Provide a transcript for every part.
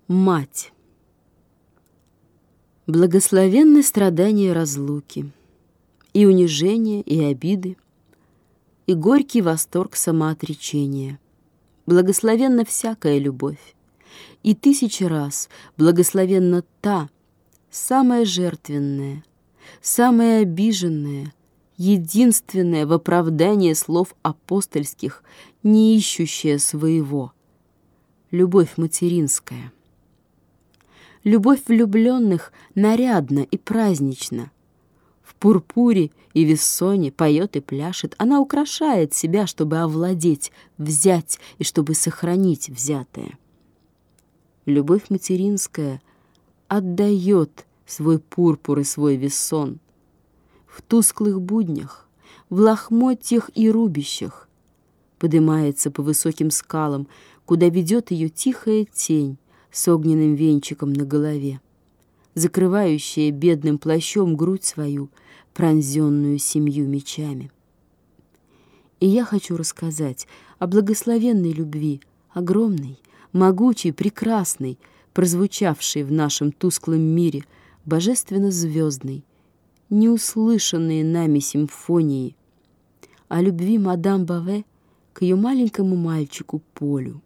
Мать. Благословенны страдания разлуки, и унижения, и обиды, и горький восторг самоотречения. Благословенна всякая любовь, и 1000 раз благословенна та, самая жертвенная, самая обиженная, единственная в оправдание слов апостольских, не ищущая своего. Любовь материнская. Любовь влюбленных нарядна и празднична. В пурпуре и вессоне поет и пляшет. Она украшает себя, чтобы овладеть, взять и чтобы сохранить взятое. Любовь материнская отдает свой пурпур и свой вессон. В тусклых буднях, в лохмотьях и рубищах поднимается по высоким скалам, куда ведет ее тихая тень с огненным венчиком на голове, закрывающая бедным плащом грудь свою, пронзенную 7 мечами. И я хочу рассказать о благословенной любви, огромной, могучей, прекрасной, прозвучавшей в нашем тусклом мире, божественно-звездной, неуслышанной нами симфонии, о любви мадам Бове к ее маленькому мальчику Полю.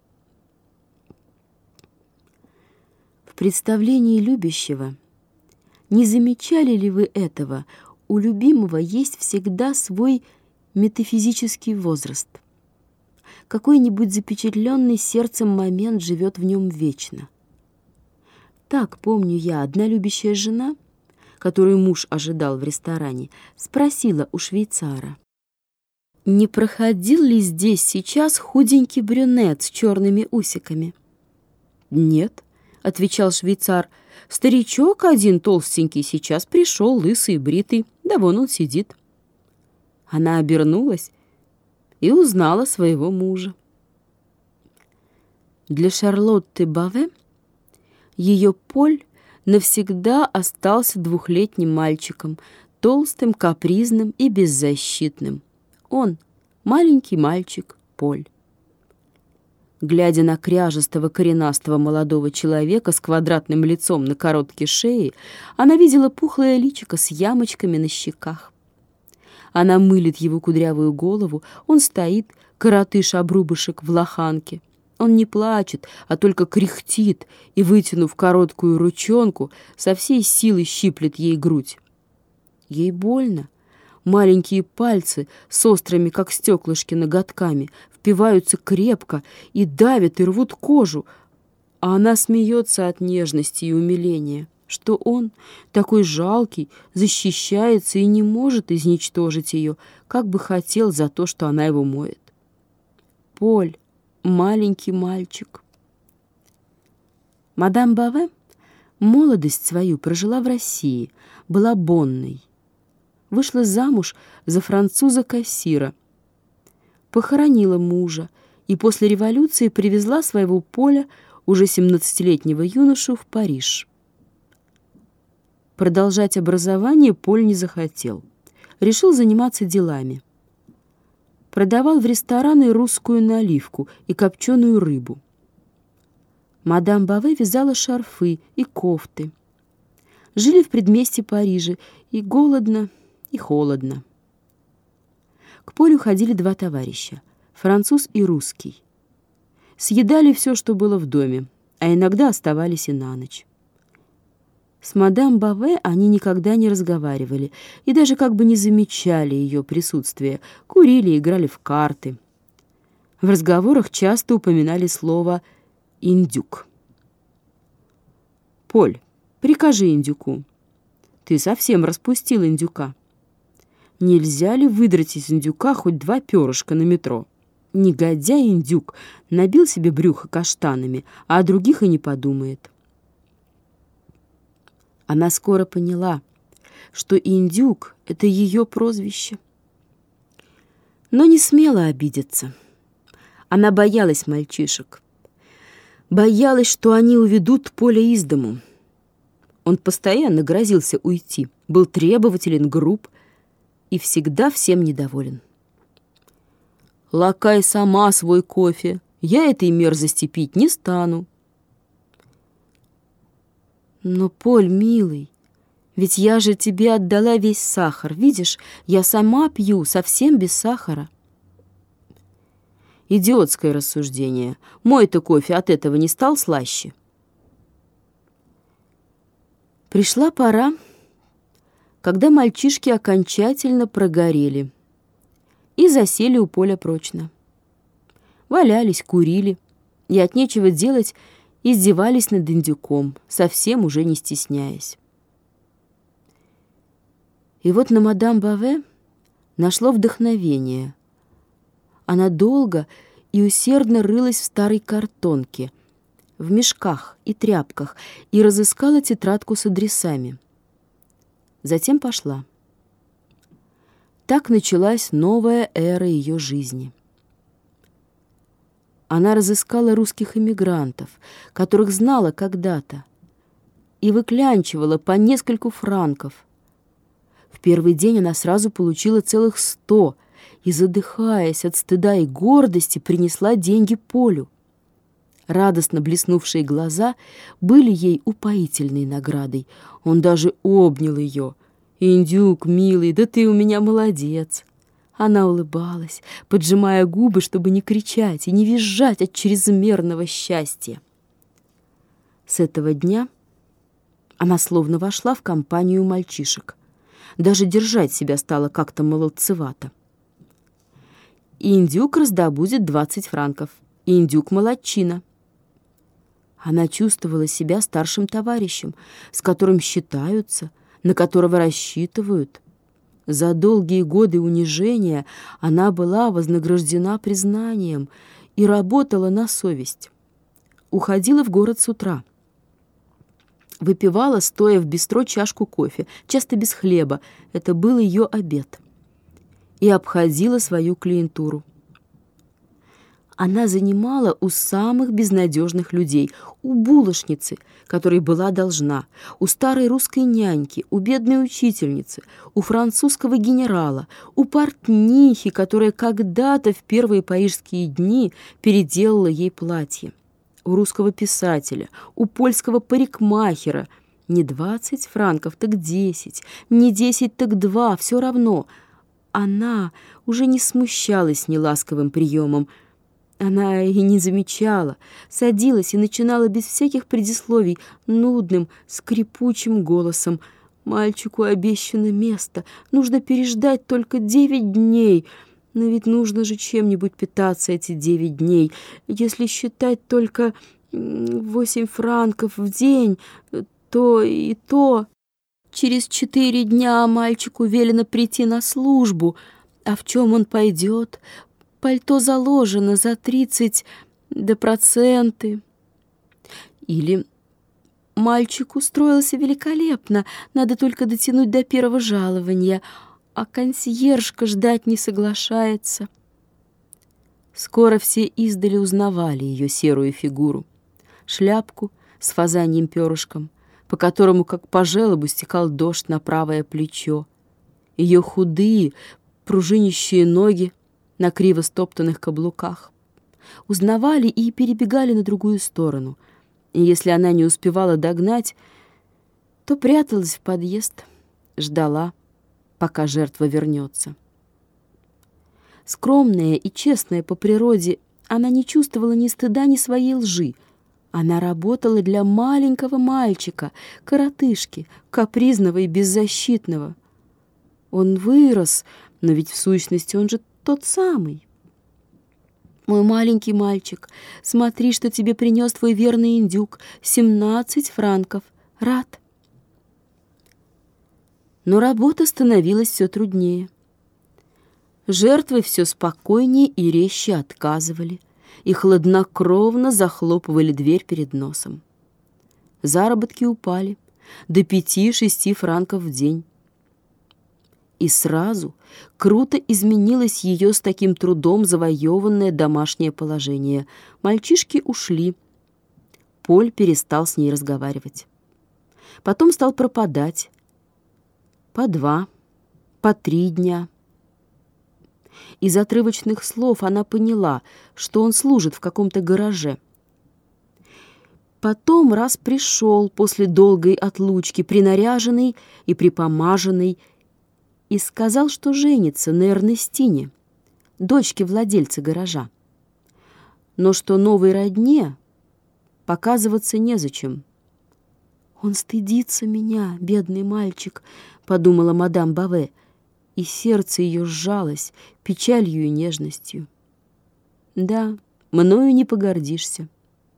В представлении любящего, не замечали ли вы этого, у любимого есть всегда свой метафизический возраст. Какой-нибудь запечатленный сердцем момент живет в нем вечно. Так, помню я, одна любящая жена, которую муж ожидал в ресторане, спросила у швейцара: «Не проходил ли здесь сейчас худенький брюнет с черными усиками?» «Нет», — отвечал швейцар, — «старичок один толстенький сейчас пришел, лысый и бритый, да вон он сидит». Она обернулась и узнала своего мужа. Для Шарлотты Бове ее Поль навсегда остался 2-летним мальчиком, толстым, капризным и беззащитным. Он — маленький мальчик Поль. Глядя на кряжестого коренастого молодого человека с квадратным лицом на короткой шее, она видела пухлое личико с ямочками на щеках. Она мылит его кудрявую голову, он стоит, коротыш-обрубышек в лоханке. Он не плачет, а только кряхтит и, вытянув короткую ручонку, со всей силы щиплет ей грудь. Ей больно. Маленькие пальцы с острыми, как стеклышки, ноготками впиваются крепко и давят и рвут кожу, а она смеется от нежности и умиления, что он, такой жалкий, защищается и не может изничтожить ее, как бы хотел за то, что она его моет. Поль, маленький мальчик. Мадам Бове молодость свою прожила в России, была бонной. Вышла замуж за француза-кассира, похоронила мужа и после революции привезла своего Поля, уже 17-летнего юношу, в Париж. Продолжать образование Поль не захотел. Решил заниматься делами. Продавал в рестораны русскую наливку и копченую рыбу. Мадам Бове вязала шарфы и кофты. Жили в предместье Парижа, и голодно, и холодно. К Полю ходили 2 товарища, француз и русский. Съедали все, что было в доме, а иногда оставались и на ночь. С мадам Бове они никогда не разговаривали и даже как бы не замечали ее присутствия, курили и играли в карты. В разговорах часто упоминали слово «индюк». «Поль, прикажи индюку. Ты совсем распустил индюка. Нельзя ли выдрать из индюка хоть 2 перышка на метро? Негодяй-индюк набил себе брюхо каштанами, а о других и не подумает». Она скоро поняла, что индюк — это ее прозвище. Но не смела обидеться. Она боялась мальчишек. Боялась, что они уведут Поля из дому. Он постоянно грозился уйти, был требователен, груб и всегда всем недоволен. «Лакай сама свой кофе, я этой мерзости пить не стану». Но, Поль, милый, ведь я же тебе отдала весь сахар. Видишь, я сама пью, совсем без сахара. Идиотское рассуждение. Мой-то кофе от этого не стал слаще. Пришла пора, когда мальчишки окончательно прогорели и засели у Поля прочно. Валялись, курили и от нечего делать издевались над индюком, совсем уже не стесняясь. И вот на мадам Бове нашло вдохновение. Она долго и усердно рылась в старой картонке, в мешках и тряпках, и разыскала тетрадку с адресами. Затем пошла. Так началась новая эра ее жизни. Она разыскала русских эмигрантов, которых знала когда-то, и выклянчивала по нескольку франков. В первый день она сразу получила целых 100 и, задыхаясь от стыда и гордости, принесла деньги Полю. Радостно блеснувшие глаза были ей упоительной наградой. Он даже обнял ее. «Индюк, милый, да ты у меня молодец!» Она улыбалась, поджимая губы, чтобы не кричать и не визжать от чрезмерного счастья. С этого дня она словно вошла в компанию мальчишек. Даже держать себя стало как-то молодцевато. Индюк раздобудет 20 франков. Индюк молодчина. Она чувствовала себя старшим товарищем, с которым считаются, на которого рассчитывают. За долгие годы унижения она была вознаграждена признанием и работала на совесть. Уходила в город с утра. Выпивала, стоя в бистро, чашку кофе, часто без хлеба. Это был ее обед. И обходила свою клиентуру. Она занимала у самых безнадежных людей, у булочницы, которой была должна, у старой русской няньки, у бедной учительницы, у французского генерала, у портнихи, которая когда-то в первые парижские дни переделала ей платье, у русского писателя, у польского парикмахера. Не 20 франков, так 10, не 10, так 2, все равно. Она уже не смущалась неласковым приемом. Она и не замечала, садилась и начинала без всяких предисловий нудным, скрипучим голосом. «Мальчику обещано место, нужно переждать только 9 дней. Но ведь нужно же чем-нибудь питаться эти 9 дней. Если считать только 8 франков в день, то и то. Через 4 дня мальчику велено прийти на службу. А в чем он пойдет? Пальто заложено за 30, да проценты». Или «Мальчик устроился великолепно, надо только дотянуть до первого жалования, а консьержка ждать не соглашается». Скоро все издали узнавали ее серую фигуру, шляпку с фазаньим перышком, по которому, как по желобу, стекал дождь на правое плечо, ее худые, пружинищие ноги на криво стоптанных каблуках. Узнавали и перебегали на другую сторону, и если она не успевала догнать, то пряталась в подъезд, ждала, пока жертва вернется. Скромная и честная по природе, она не чувствовала ни стыда, ни своей лжи. Она работала для маленького мальчика, коротышки, капризного и беззащитного. Он вырос, но ведь в сущности он же тот самый. «Мой маленький мальчик, смотри, что тебе принес твой верный индюк. 17 франков. Рад?» Но работа становилась все труднее. Жертвы все спокойнее и резче отказывали и хладнокровно захлопывали дверь перед носом. Заработки упали до 5-6 франков в день. И сразу круто изменилось ее с таким трудом завоеванное домашнее положение. Мальчишки ушли. Поль перестал с ней разговаривать. Потом стал пропадать. По 2, по 3 дня. Из отрывочных слов она поняла, что он служит в каком-то гараже. Потом раз пришел после долгой отлучки, принаряженный и припомаженный, и сказал, что женится на Эрнестине, дочке владельца гаража, но что новой родне показываться незачем. «Он стыдится меня, бедный мальчик», — подумала мадам Баве, и сердце ее сжалось печалью и нежностью. «Да, мною не погордишься.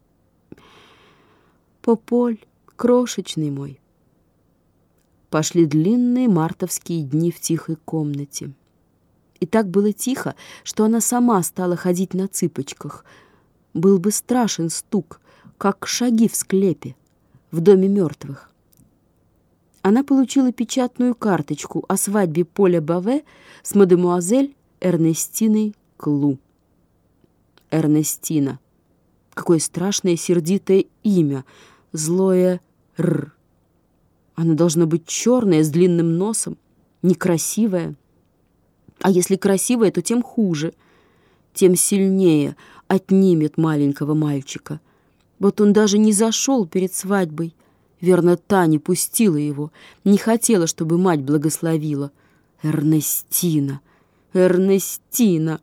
Пополь, крошечный мой». Пошли длинные мартовские дни в тихой комнате. И так было тихо, что она сама стала ходить на цыпочках. Был бы страшен стук, как шаги в склепе, в доме мертвых. Она получила печатную карточку о свадьбе Поля Баве с мадемуазель Эрнестиной Клу. Эрнестина. Какое страшное сердитое имя, злое «р». Она должна быть черная, с длинным носом, некрасивая. А если красивая, то тем хуже, тем сильнее отнимет маленького мальчика. Вот он даже не зашел перед свадьбой. Верно, та не пустила его, не хотела, чтобы мать благословила. Эрнестина, Эрнестина.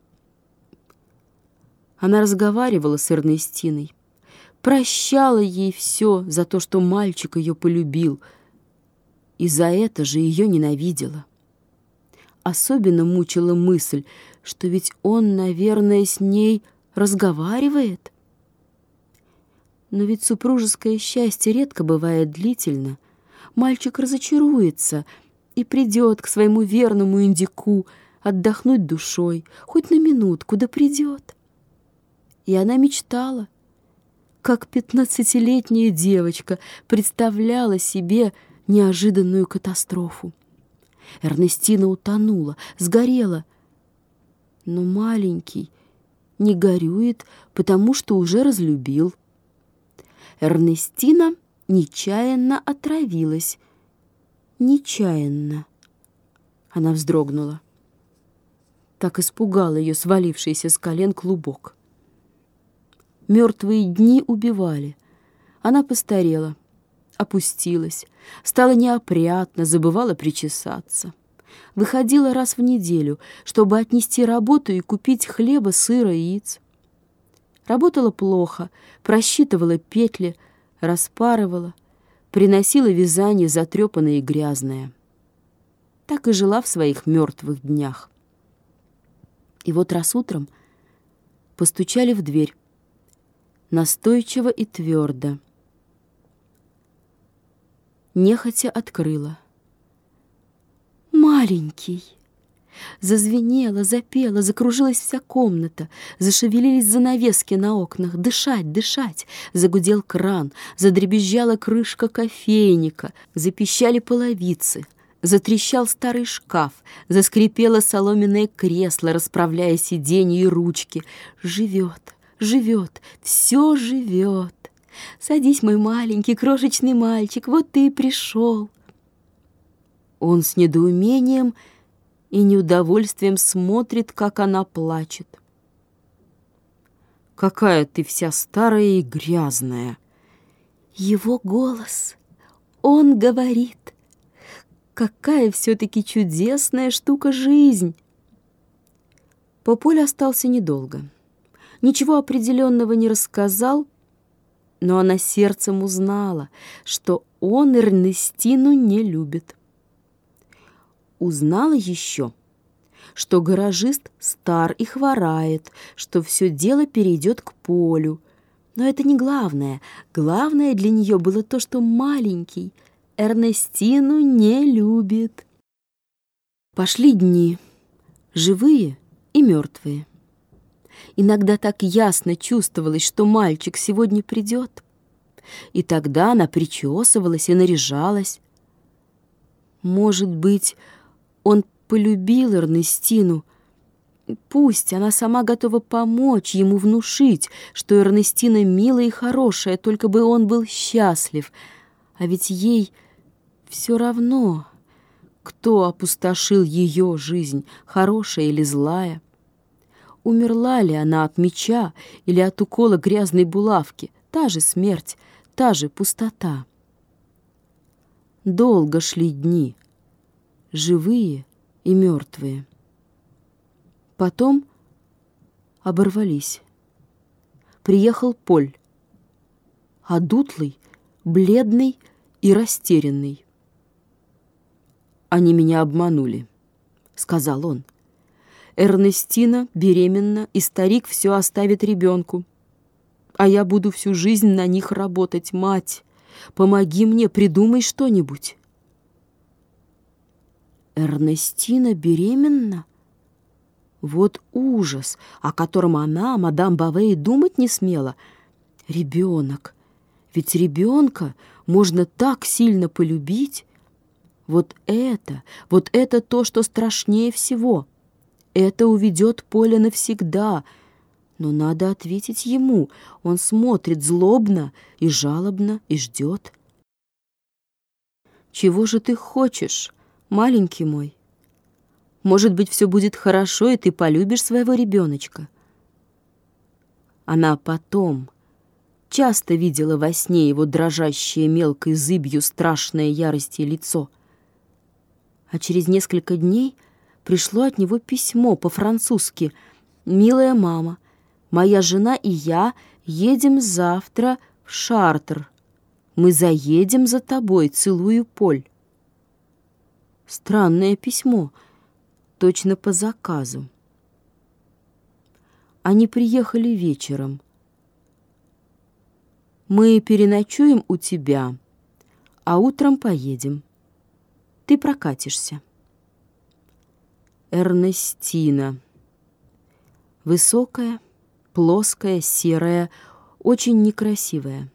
Она разговаривала с Эрнестиной, прощала ей все за то, что мальчик ее полюбил, и за это же ее ненавидела. Особенно мучила мысль, что ведь он, наверное, с ней разговаривает. Но ведь супружеское счастье редко бывает длительно. Мальчик разочаруется и придет к своему верному индюку отдохнуть душой, хоть на минутку, да придет. И она мечтала, как 15-летняя девочка представляла себе неожиданную катастрофу. Эрнестина утонула, сгорела. Но маленький не горюет, потому что уже разлюбил. Эрнестина нечаянно отравилась. Нечаянно. Она вздрогнула. Так испугал ее свалившийся с колен клубок. Мертвые дни убивали. Она постарела, опустилась, стала неопрятна, забывала причесаться. Выходила раз в неделю, чтобы отнести работу и купить хлеба, сыра и яиц. Работала плохо, просчитывала петли, распарывала, приносила вязание затрепанное и грязное. Так и жила в своих мертвых днях. И вот раз утром постучали в дверь, настойчиво и твердо. Нехотя открыла. «Маленький!» Зазвенела, запела, закружилась вся комната, зашевелились занавески на окнах. Дышать, дышать! Загудел кран, задребезжала крышка кофейника, запищали половицы, затрещал старый шкаф, заскрипело соломенное кресло, расправляя сиденья и ручки. Живет, живет, все живет. Садись, мой маленький крошечный мальчик, вот ты и пришел. Он с недоумением и неудовольствием смотрит, как она плачет. «Какая ты вся старая и грязная!» Его голос, он говорит. Какая все-таки чудесная штука жизнь! Пополь остался недолго. Ничего определенного не рассказал, но она сердцем узнала, что он Эрнестину не любит. Узнала еще, что гаражист стар и хворает, что все дело перейдет к Полю. Но это не главное. Главное для нее было то, что маленький Эрнестину не любит. Пошли дни, живые и мертвые. Иногда так ясно чувствовалось, что мальчик сегодня придет. И тогда она причесывалась и наряжалась. Может быть, он полюбил Эрнестину. Пусть она сама готова помочь ему внушить, что Эрнестина милая и хорошая, только бы он был счастлив. А ведь ей все равно, кто опустошил ее жизнь, хорошая или злая. Умерла ли она от меча или от укола грязной булавки? Та же смерть, та же пустота. Долго шли дни, живые и мертвые. Потом оборвались. Приехал Поль, одутлый, бледный и растерянный. «Они меня обманули», — сказал он. «Эрнестина беременна, и старик все оставит ребенку. А я буду всю жизнь на них работать. Мать, помоги мне, придумай что-нибудь». Эрнестина беременна? Вот ужас, о котором она, мадам Бове, и думать не смела. Ребенок. Ведь ребенка можно так сильно полюбить. Вот это то, что страшнее всего. Это уведет Поля навсегда. Но надо ответить ему. Он смотрит злобно и жалобно и ждет. «Чего же ты хочешь, маленький мой? Может быть, все будет хорошо, и ты полюбишь своего ребеночка». Она потом часто видела во сне его дрожащее мелкой зыбью страшное ярости лицо. А через несколько дней пришло от него письмо по-французски. «Милая мама, моя жена и я едем завтра в Шартр. Мы заедем за тобой, целую, Поль». Странное письмо, точно по заказу. Они приехали вечером. «Мы переночуем у тебя, а утром поедем. Ты прокатишься». Эрнестина. Высокая, плоская, серая, очень некрасивая.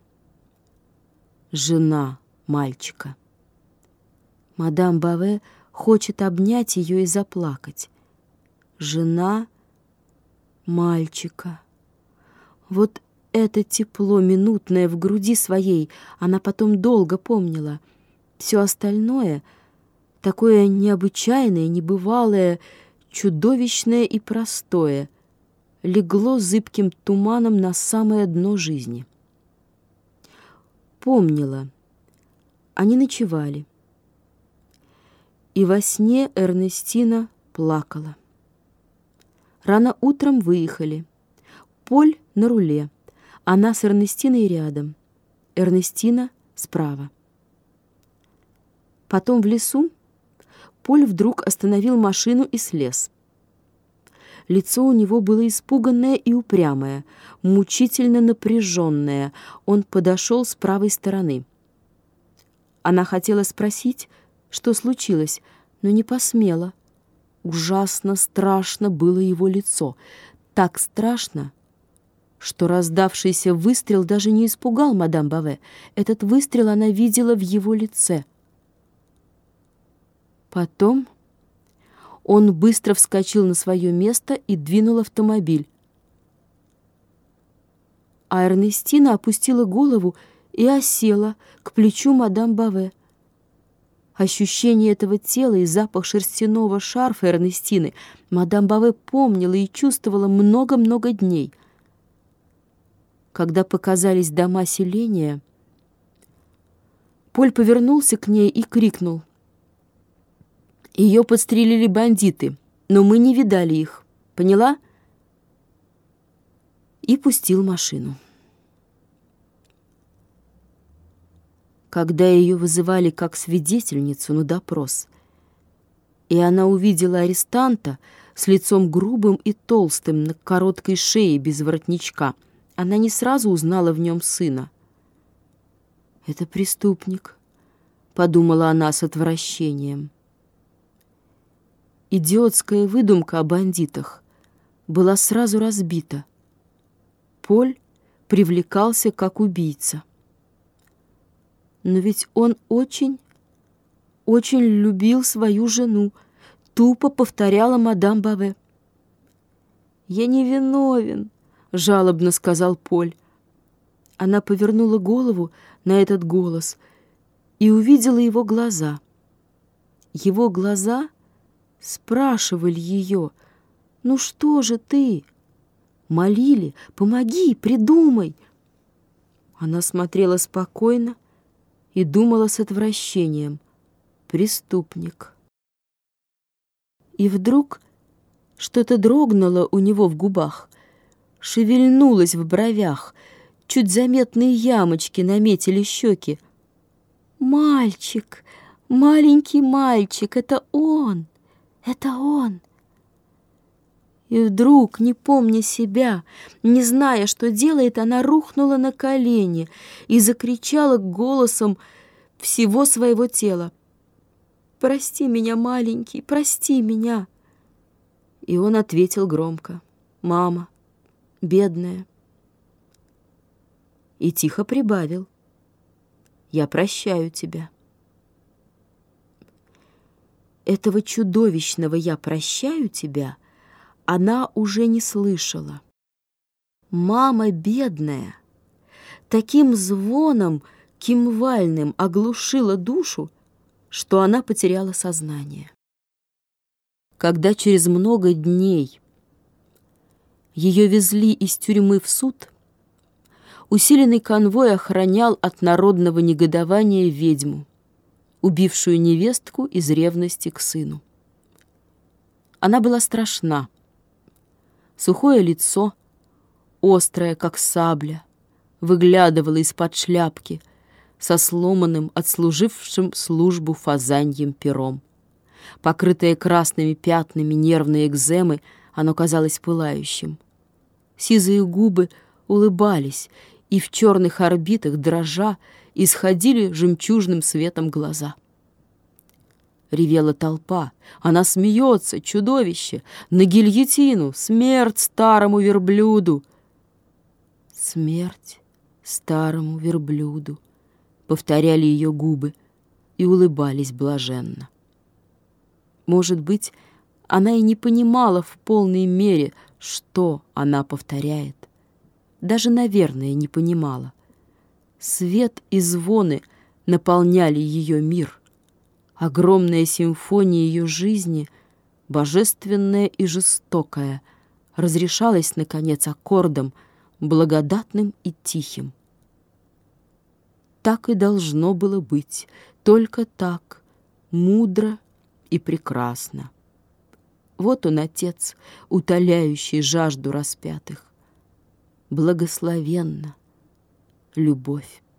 Жена мальчика. Мадам Бове хочет обнять ее и заплакать. Жена мальчика. Вот это тепло минутное в груди своей она потом долго помнила. Все остальное, такое необычайное, небывалое, чудовищное и простое, легло зыбким туманом на самое дно жизни. Помнила. Они ночевали. И во сне Эрнестина плакала. Рано утром выехали. Поль на руле. Она с Эрнестиной рядом. Эрнестина справа. Потом в лесу Поль вдруг остановил машину и слез. Лицо у него было испуганное и упрямое, мучительно напряженное. Он подошел с правой стороны. Она хотела спросить, что случилось, но не посмела. Ужасно страшно было его лицо. Так страшно, что раздавшийся выстрел даже не испугал мадам Бове. Этот выстрел она видела в его лице. Потом он быстро вскочил на свое место и двинул автомобиль. А Эрнестина опустила голову и осела к плечу мадам Бове. Ощущение этого тела и запах шерстяного шарфа Эрнестины мадам Бове помнила и чувствовала много-много дней. Когда показались дома селения, Поль повернулся к ней и крикнул: «Ее подстрелили бандиты, но мы не видали их. Поняла?» И пустил машину. Когда ее вызывали как свидетельницу на допрос, и она увидела арестанта с лицом грубым и толстым, на короткой шее без воротничка, она не сразу узнала в нем сына. «Это преступник», — подумала она с отвращением. Идиотская выдумка о бандитах была сразу разбита. Поль привлекался как убийца. Но ведь он очень, очень любил свою жену, тупо повторяла мадам Бове. «Я не виновен», — жалобно сказал Поль. Она повернула голову на этот голос и увидела его глаза. Его глаза спрашивали ее: «Ну что же ты?» Молили: «Помоги, придумай». Она смотрела спокойно и думала с отвращением: преступник. И вдруг что-то дрогнуло у него в губах, шевельнулось в бровях, чуть заметные ямочки наметили щеки. «Мальчик, маленький мальчик, это он, это он!» И вдруг, не помня себя, не зная, что делает, она рухнула на колени и закричала голосом всего своего тела: «Прости меня, маленький, прости меня!» И он ответил громко: «Мама, бедная». И тихо прибавил: «Я прощаю тебя». Этого чудовищного «я прощаю тебя» она уже не слышала. «Мама, бедная» таким звоном кимвальным оглушила душу, что она потеряла сознание. Когда через много дней ее везли из тюрьмы в суд, усиленный конвой охранял от народного негодования ведьму, убившую невестку из ревности к сыну. Она была страшна. Сухое лицо, острое, как сабля, выглядывало из-под шляпки со сломанным, отслужившим службу фазаньем пером. Покрытое красными пятнами нервной экземы, оно казалось пылающим. Сизые губы улыбались, и в черных орбитах, дрожа, исходили жемчужным светом глаза. Ревела толпа. Она смеется, чудовище! На гильотину! Смерть старому верблюду! Смерть старому верблюду! Повторяли ее губы и улыбались блаженно. Может быть, она и не понимала в полной мере, что она повторяет. Даже, наверное, не понимала. Свет и звоны наполняли ее мир. Огромная симфония ее жизни, божественная и жестокая, разрешалась, наконец, аккордом, благодатным и тихим. Так и должно было быть, только так, мудро и прекрасно. Вот он, Отец, утоляющий жажду распятых. Благословенна любовь.